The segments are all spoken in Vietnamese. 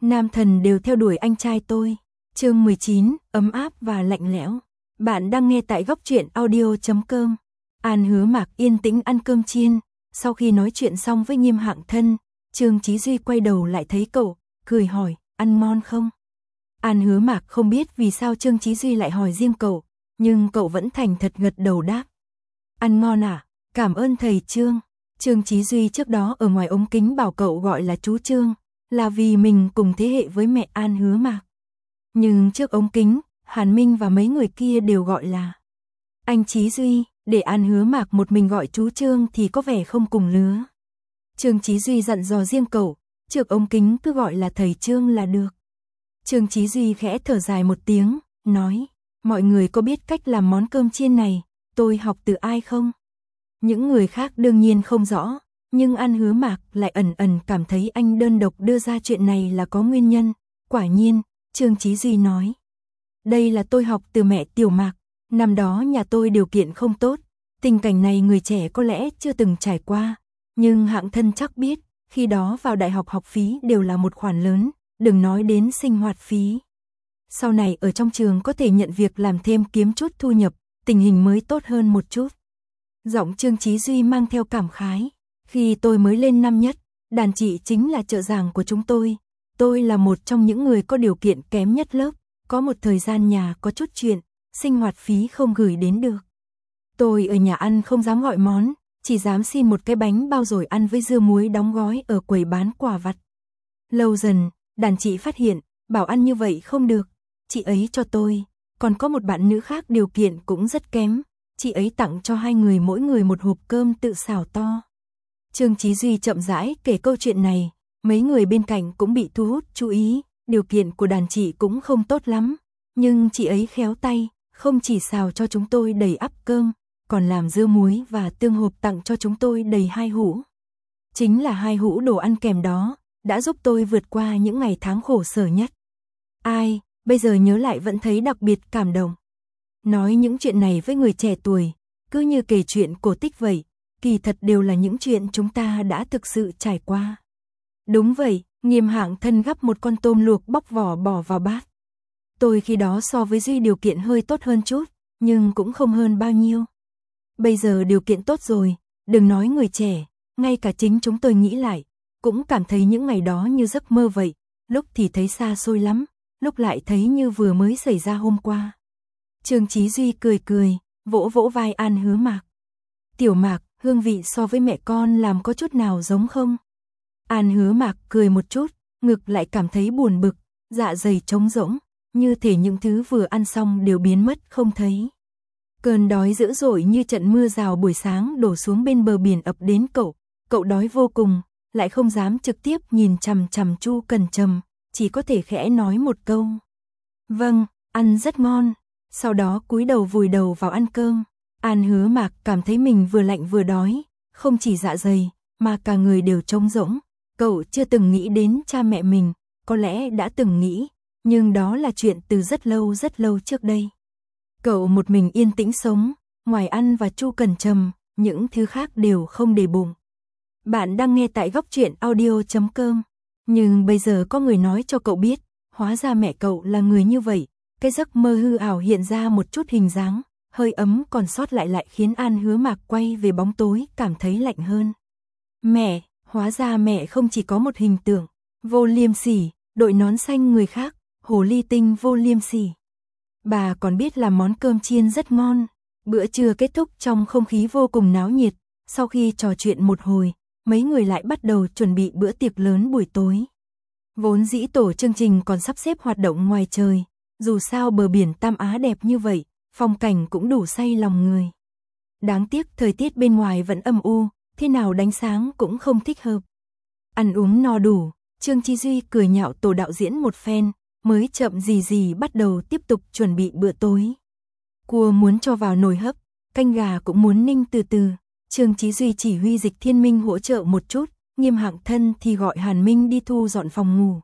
Nam thần đều theo đuổi anh trai tôi. Chương 19, ấm áp và lạnh lẽo. Bạn đang nghe tại góc truyện audio.com. An Hứa Mạc yên tĩnh ăn cơm chiên, sau khi nói chuyện xong với Nghiêm Hạng Thân, Trương Chí Duy quay đầu lại thấy cậu, cười hỏi, ăn ngon không? An Hứa Mạc không biết vì sao Trương Chí Duy lại hỏi riêng cậu, nhưng cậu vẫn thành thật gật đầu đáp. Ăn ngon à? Cảm ơn thầy Trương. Trương Chí Duy trước đó ở ngoài ống kính bảo cậu gọi là chú Trương, là vì mình cùng thế hệ với mẹ An Hứa Mạc. Nhưng trước ống kính, Hàn Minh và mấy người kia đều gọi là anh Chí Duy, để An Hứa Mạc một mình gọi chú Trương thì có vẻ không cùng lứa. Trương Chí Duy dặn dò riêng cậu, trước ống kính cứ gọi là thầy Trương là được. Trương Chí Duy khẽ thở dài một tiếng, nói, mọi người có biết cách làm món cơm chiên này, tôi học từ ai không? Những người khác đương nhiên không rõ, nhưng An Hứa Mạc lại ẩn ẩn cảm thấy anh đơn độc đưa ra chuyện này là có nguyên nhân. Quả nhiên, Trương Chí Duy nói, đây là tôi học từ mẹ Tiểu Mạc, năm đó nhà tôi điều kiện không tốt, tình cảnh này người trẻ có lẽ chưa từng trải qua, nhưng Hạng Thân chắc biết, khi đó vào đại học học phí đều là một khoản lớn, đừng nói đến sinh hoạt phí. Sau này ở trong trường có thể nhận việc làm thêm kiếm chút thu nhập, tình hình mới tốt hơn một chút. Giọng Trương Chí Duy mang theo cảm khái, khi tôi mới lên năm nhất, đàn chị chính là trợ giảng của chúng tôi là một trong những người có điều kiện kém nhất lớp, có một thời gian nhà có chút chuyện, sinh hoạt phí không gửi đến được. Tôi ở nhà ăn không dám gọi món, chỉ dám xin một cái bánh bao rồi ăn với dưa muối đóng gói ở quầy bán quà vặt. Lâu dần, đàn chị phát hiện, bảo ăn như vậy không được, chị ấy cho tôi, còn có một bạn nữ khác điều kiện cũng rất kém, chị ấy tặng cho hai người mỗi người một hộp cơm tự xào to. Trương Chí Duy chậm rãi kể câu chuyện này, mấy người bên cạnh cũng bị thu hút chú ý, điều kiện của đàn chị cũng không tốt lắm, nhưng chị ấy khéo tay, không chỉ xào cho chúng tôi đầy ắp cơm, còn làm dưa muối và tương hộp tặng cho chúng tôi đầy 2 hũ. Chính là 2 hũ đồ ăn kèm đó, đã giúp tôi vượt qua những ngày tháng khổ sở nhất. Ai, bây giờ nhớ lại vẫn thấy đặc biệt cảm động. Nói những chuyện này với người trẻ tuổi, cứ như kể chuyện cổ tích vậy, kỳ thật đều là những chuyện chúng ta đã thực sự trải qua. Đúng vậy, Nghiêm Hạng Thân gắp một con tôm luộc bóc vỏ bỏ vào bát. Tôi khi đó so với Duy điều kiện hơi tốt hơn chút, nhưng cũng không hơn bao nhiêu. Bây giờ điều kiện tốt rồi, đừng nói người trẻ, ngay cả chính chúng tôi nghĩ lại, cũng cảm thấy những ngày đó như giấc mơ vậy, lúc thì thấy xa xôi lắm, lúc lại thấy như vừa mới xảy ra hôm qua. Trương Chí Duy cười cười, vỗ vỗ vai An Hứa Mạc. Tiểu Mạc, hương vị so với mẹ con làm có chút nào giống không? An Hứa Mạc cười một chút, ngực lại cảm thấy buồn bực, dạ dày trống rỗng, như thể những thứ vừa ăn xong đều biến mất không thấy. Cơn đói dữ dội như trận mưa rào buổi sáng đổ xuống bên bờ biển ập đến cậu đói vô cùng, lại không dám trực tiếp nhìn chằm chằm Chu Cần Trầm, chỉ có thể khẽ nói một câu. Vâng, ăn rất ngon, sau đó cúi đầu vùi đầu vào ăn cơm. An Hứa Mạc cảm thấy mình vừa lạnh vừa đói, không chỉ dạ dày, mà cả người đều trống rỗng. Cậu chưa từng nghĩ đến cha mẹ mình, có lẽ đã từng nghĩ, nhưng đó là chuyện từ rất lâu trước đây. Cậu một mình yên tĩnh sống, ngoài ăn và Chu Cần Trầm, những thứ khác đều không để bụng. Bạn đang nghe tại góc truyện audio.com, nhưng bây giờ có người nói cho cậu biết, hóa ra mẹ cậu là người như vậy, cái giấc mơ hư ảo hiện ra một chút hình dáng, hơi ấm còn sót lại khiến An Hứa Mạc quay về bóng tối cảm thấy lạnh hơn. Mẹ, hóa ra mẹ không chỉ có một hình tượng, vô liêm sỉ, đội nón xanh người khác, hồ ly tinh vô liêm sỉ. Bà còn biết làm món cơm chiên rất ngon. Bữa trưa kết thúc trong không khí vô cùng náo nhiệt, sau khi trò chuyện một hồi, mấy người lại bắt đầu chuẩn bị bữa tiệc lớn buổi tối. Vốn dĩ tổ chương trình còn sắp xếp hoạt động ngoài trời, dù sao bờ biển Tam Á đẹp như vậy, phong cảnh cũng đủ say lòng người. Đáng tiếc thời tiết bên ngoài vẫn âm u, thế nào đánh sáng cũng không thích hợp. Ăn uống no đủ, Trương Chí Duy cười nhạo tổ đạo diễn một phen, mới chậm gì bắt đầu tiếp tục chuẩn bị bữa tối. Cua muốn cho vào nồi hấp, canh gà cũng muốn ninh từ từ. Trương Chí Duy chỉ huy Dịch Thiên Minh hỗ trợ một chút, Nghiêm Hạng Thân thì gọi Hàn Minh đi thu dọn phòng ngủ.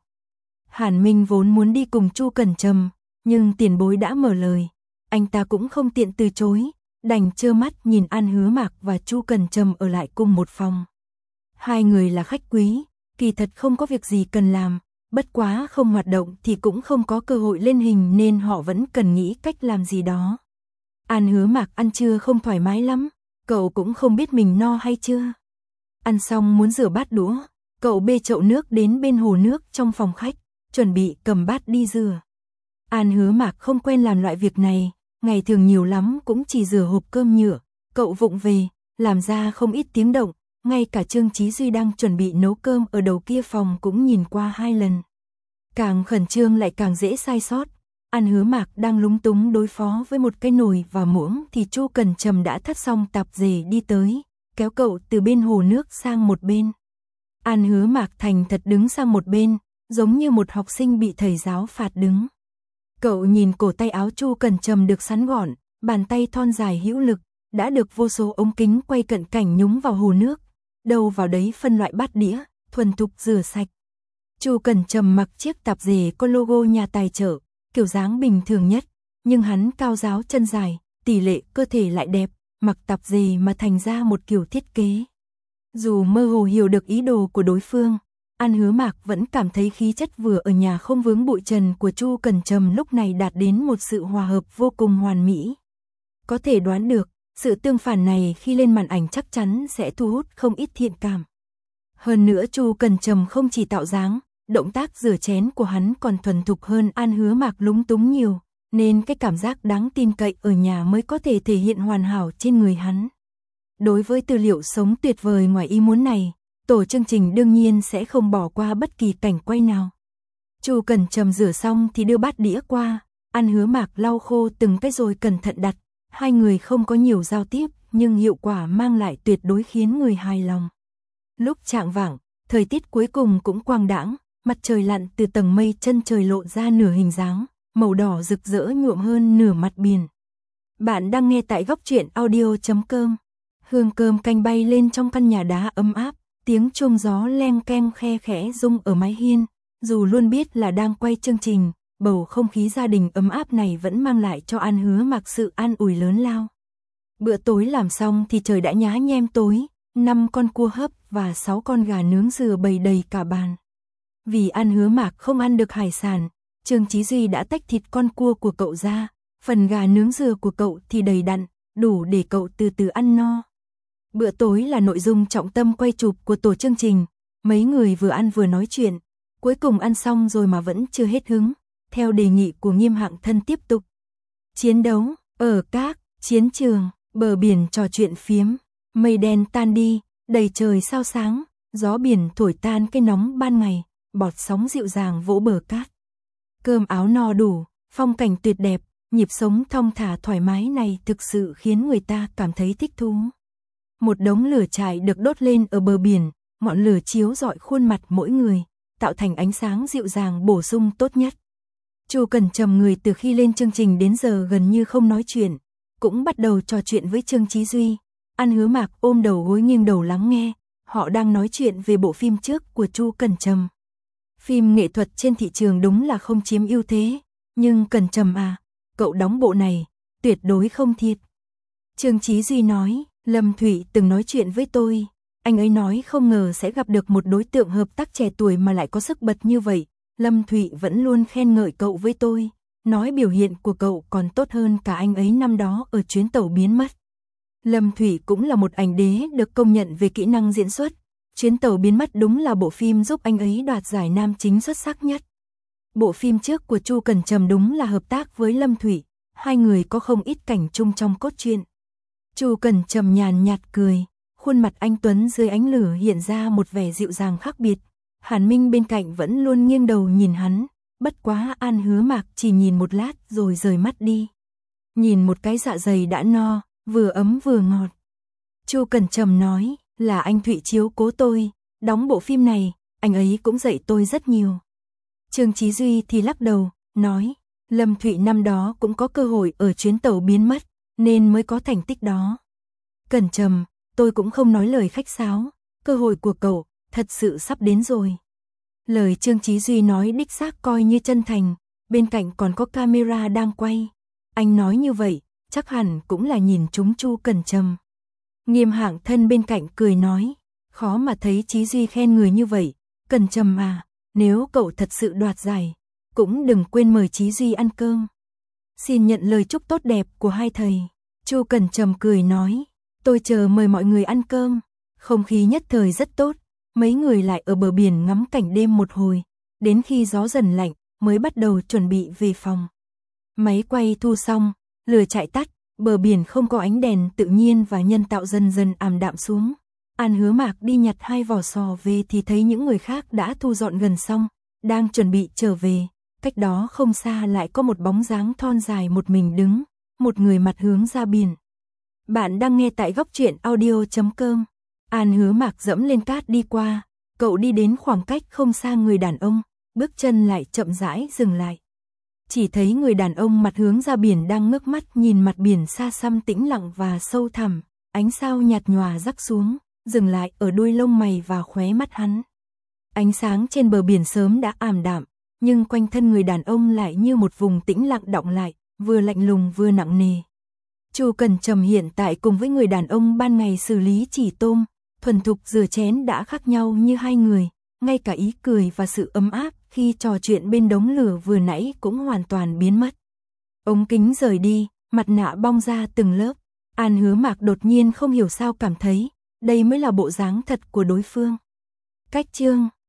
Hàn Minh vốn muốn đi cùng Chu Cần Trầm, nhưng tiền bối đã mở lời, anh ta cũng không tiện từ chối, đành trơ mắt nhìn An Hứa Mạc và Chu Cần Trầm ở lại cùng một phòng. Hai người là khách quý, kỳ thật không có việc gì cần làm, bất quá không hoạt động thì cũng không có cơ hội lên hình nên họ vẫn cần nghĩ cách làm gì đó. An Hứa Mạc ăn trưa không thoải mái lắm, cậu cũng không biết mình no hay chưa. Ăn xong muốn rửa bát đũa, cậu bê chậu nước đến bên hồ nước trong phòng khách, chuẩn bị cầm bát đi rửa. An Hứa Mạc không quen làm loại việc này, ngày thường nhiều lắm cũng chỉ rửa hộp cơm nhựa, cậu vụng về, làm ra không ít tiếng động, ngay cả Trương Chí Duy đang chuẩn bị nấu cơm ở đầu kia phòng cũng nhìn qua 2 lần. Càng khẩn trương lại càng dễ sai sót. An Hứa Mạc đang lúng túng đối phó với một cái nồi và muỗng thì Chu Cần Trầm đã thắt xong tạp dề đi tới, kéo cậu từ bên hồ nước sang một bên. An Hứa Mạc thành thật đứng sang một bên, giống như một học sinh bị thầy giáo phạt đứng. Cậu nhìn cổ tay áo Chu Cần Trầm được sắn gọn, bàn tay thon dài hữu lực, đã được vô số ống kính quay cận cảnh nhúng vào hồ nước, đâu vào đấy phân loại bát đĩa, thuần thục rửa sạch. Chu Cần Trầm mặc chiếc tạp dề có logo nhà tài trợ, kiểu dáng bình thường nhất, nhưng hắn cao ráo chân dài, tỷ lệ cơ thể lại đẹp, mặc tạp dề mà thành ra một kiểu thiết kế. Dù mơ hồ hiểu được ý đồ của đối phương, An Hứa Mạc vẫn cảm thấy khí chất vừa ở nhà không vướng bụi trần của Chu Cần Trầm lúc này đạt đến một sự hòa hợp vô cùng hoàn mỹ. Có thể đoán được, sự tương phản này khi lên màn ảnh chắc chắn sẽ thu hút không ít thiện cảm. Hơn nữa Chu Cần Trầm không chỉ tạo dáng, động tác rửa chén của hắn còn thuần thục hơn An Hứa Mạc lúng túng nhiều, nên cái cảm giác đáng tin cậy ở nhà mới có thể thể hiện hoàn hảo trên người hắn. Đối với tư liệu sống tuyệt vời ngoài ý muốn này, tổ chương trình đương nhiên sẽ không bỏ qua bất kỳ cảnh quay nào. Chu Cần Trầm rửa xong thì đưa bát đĩa qua, An Hứa Mạc lau khô từng cái rồi cẩn thận đặt. Hai người không có nhiều giao tiếp, nhưng hiệu quả mang lại tuyệt đối khiến người hài lòng. Lúc chạng vạng, thời tiết cuối cùng cũng quang đãng, mặt trời lặn từ tầng mây chân trời lộ ra nửa hình dáng, màu đỏ rực rỡ nhuộm hơn nửa mặt biển. Bạn đang nghe tại góc truyện audio.com. Hương cơm canh bay lên trong căn nhà đá ấm áp, tiếng chuông gió leng keng khe khẽ rung ở mái hiên, dù luôn biết là đang quay chương trình. Bầu không khí gia đình ấm áp này vẫn mang lại cho An Hứa Mạc sự an ủi lớn lao. Bữa tối làm xong thì trời đã nhá nhem tối, 5 con cua hấp và 6 con gà nướng dừa bày đầy cả bàn. Vì An Hứa Mạc không ăn được hải sản, Trương Chí Duy đã tách thịt con cua của cậu ra, phần gà nướng dừa của cậu thì đầy đặn, đủ để cậu từ từ ăn no. Bữa tối là nội dung trọng tâm quay chụp của tổ chương trình, mấy người vừa ăn vừa nói chuyện, cuối cùng ăn xong rồi mà vẫn chưa hết hứng. Theo đề nghị của Nghiêm Hạng Thân tiếp tục chiến đấu ở các chiến trường, bờ biển trò chuyện phiếm, mây đen tan đi, đầy trời sao sáng, gió biển thổi tan cái nóng ban ngày, bọt sóng dịu dàng vỗ bờ cát. Cơm áo no đủ, phong cảnh tuyệt đẹp, nhịp sống thong thả thoải mái này thực sự khiến người ta cảm thấy thích thú. Một đống lửa trại được đốt lên ở bờ biển, ngọn lửa chiếu rọi khuôn mặt mỗi người, tạo thành ánh sáng dịu dàng bổ sung tốt nhất. Chu Cần Trầm người từ khi lên chương trình đến giờ gần như không nói chuyện, cũng bắt đầu trò chuyện với Trương Chí Duy. An Hứa Mạc ôm đầu gối nghiêng đầu lắng nghe, họ đang nói chuyện về bộ phim trước của Chu Cần Trầm. Phim nghệ thuật trên thị trường đúng là không chiếm ưu thế, nhưng Cần Trầm à, cậu đóng bộ này, tuyệt đối không thiệt. Trương Chí Duy nói, Lâm Thụy từng nói chuyện với tôi, anh ấy nói không ngờ sẽ gặp được một đối tượng hợp tác trẻ tuổi mà lại có sức bật như vậy. Lâm Thụy vẫn luôn khen ngợi cậu với tôi, nói biểu hiện của cậu còn tốt hơn cả anh ấy năm đó ở chuyến tàu biến mất. Lâm Thụy cũng là một ảnh đế được công nhận về kỹ năng diễn xuất. Chuyến tàu biến mất đúng là bộ phim giúp anh ấy đoạt giải nam chính xuất sắc nhất. Bộ phim trước của Chu Cần Trầm đúng là hợp tác với Lâm Thụy, hai người có không ít cảnh chung trong cốt truyện. Chu Cần Trầm nhàn nhạt cười, khuôn mặt anh tuấn dưới ánh lửa hiện ra một vẻ dịu dàng khác biệt. Hàn Minh bên cạnh vẫn luôn nghiêng đầu nhìn hắn, bất quá An Hứa Mạc chỉ nhìn một lát rồi rời mắt đi. Nhìn một cái dạ dày đã no, vừa ấm vừa ngọt. Chu Cần Trầm nói, là anh Thụy chiếu cố tôi, đóng bộ phim này, anh ấy cũng dạy tôi rất nhiều. Trương Chí Duy thì lắc đầu, nói, Lâm Thụy năm đó cũng có cơ hội ở chuyến tàu biến mất, nên mới có thành tích đó. Cần Trầm, tôi cũng không nói lời khách sáo, cơ hội của cậu thật sự sắp đến rồi. Lời Trương Chí Duy nói đích xác coi như chân thành, bên cạnh còn có camera đang quay. Anh nói như vậy, chắc hẳn cũng là nhìn trúng Chu Cần Trầm. Nghiêm Hạng Thân bên cạnh cười nói, khó mà thấy Chí Duy khen người như vậy, Cần Trầm à, nếu cậu thật sự đoạt giải, cũng đừng quên mời Chí Duy ăn cơm. Xin nhận lời chúc tốt đẹp của hai thầy. Chu Cẩn Trầm cười nói, tôi chờ mời mọi người ăn cơm. Không khí nhất thời rất tốt, mấy người lại ở bờ biển ngắm cảnh đêm một hồi, đến khi gió dần lạnh mới bắt đầu chuẩn bị về phòng. Máy quay thu xong, lửa chạy tắt, bờ biển không có ánh đèn tự nhiên và nhân tạo dần dần ảm đạm xuống. An Hứa Mạc đi nhặt 2 vỏ sò về thì thấy những người khác đã thu dọn gần xong, đang chuẩn bị trở về. Cách đó không xa lại có một bóng dáng thon dài một mình đứng, một người mặt hướng ra biển. Bạn đang nghe tại Góc Truyện Audio.com. An Hứa Mạc dẫm lên cát đi qua, cậu đi đến khoảng cách không xa người đàn ông, bước chân lại chậm rãi dừng lại. Chỉ thấy người đàn ông mặt hướng ra biển đang ngước mắt nhìn mặt biển xa xăm tĩnh lặng và sâu thẳm, ánh sao nhạt nhòa rắc xuống, dừng lại ở đuôi lông mày và khóe mắt hắn. Ánh sáng trên bờ biển sớm đã ảm đạm, nhưng quanh thân người đàn ông lại như một vùng tĩnh lặng đọng lại, vừa lạnh lùng vừa nặng nề. Chu Cẩn Trầm hiện tại cùng với người đàn ông ban ngày xử lý chỉ tôm, thuần thục rửa chén đã khác nhau như hai người, ngay cả ý cười và sự ấm áp khi trò chuyện bên đống lửa vừa nãy cũng hoàn toàn biến mất. Ống kính rời đi, mặt nạ bong ra từng lớp, An Hứa Mạc đột nhiên không hiểu sao cảm thấy, đây mới là bộ dáng thật của đối phương. Cách chương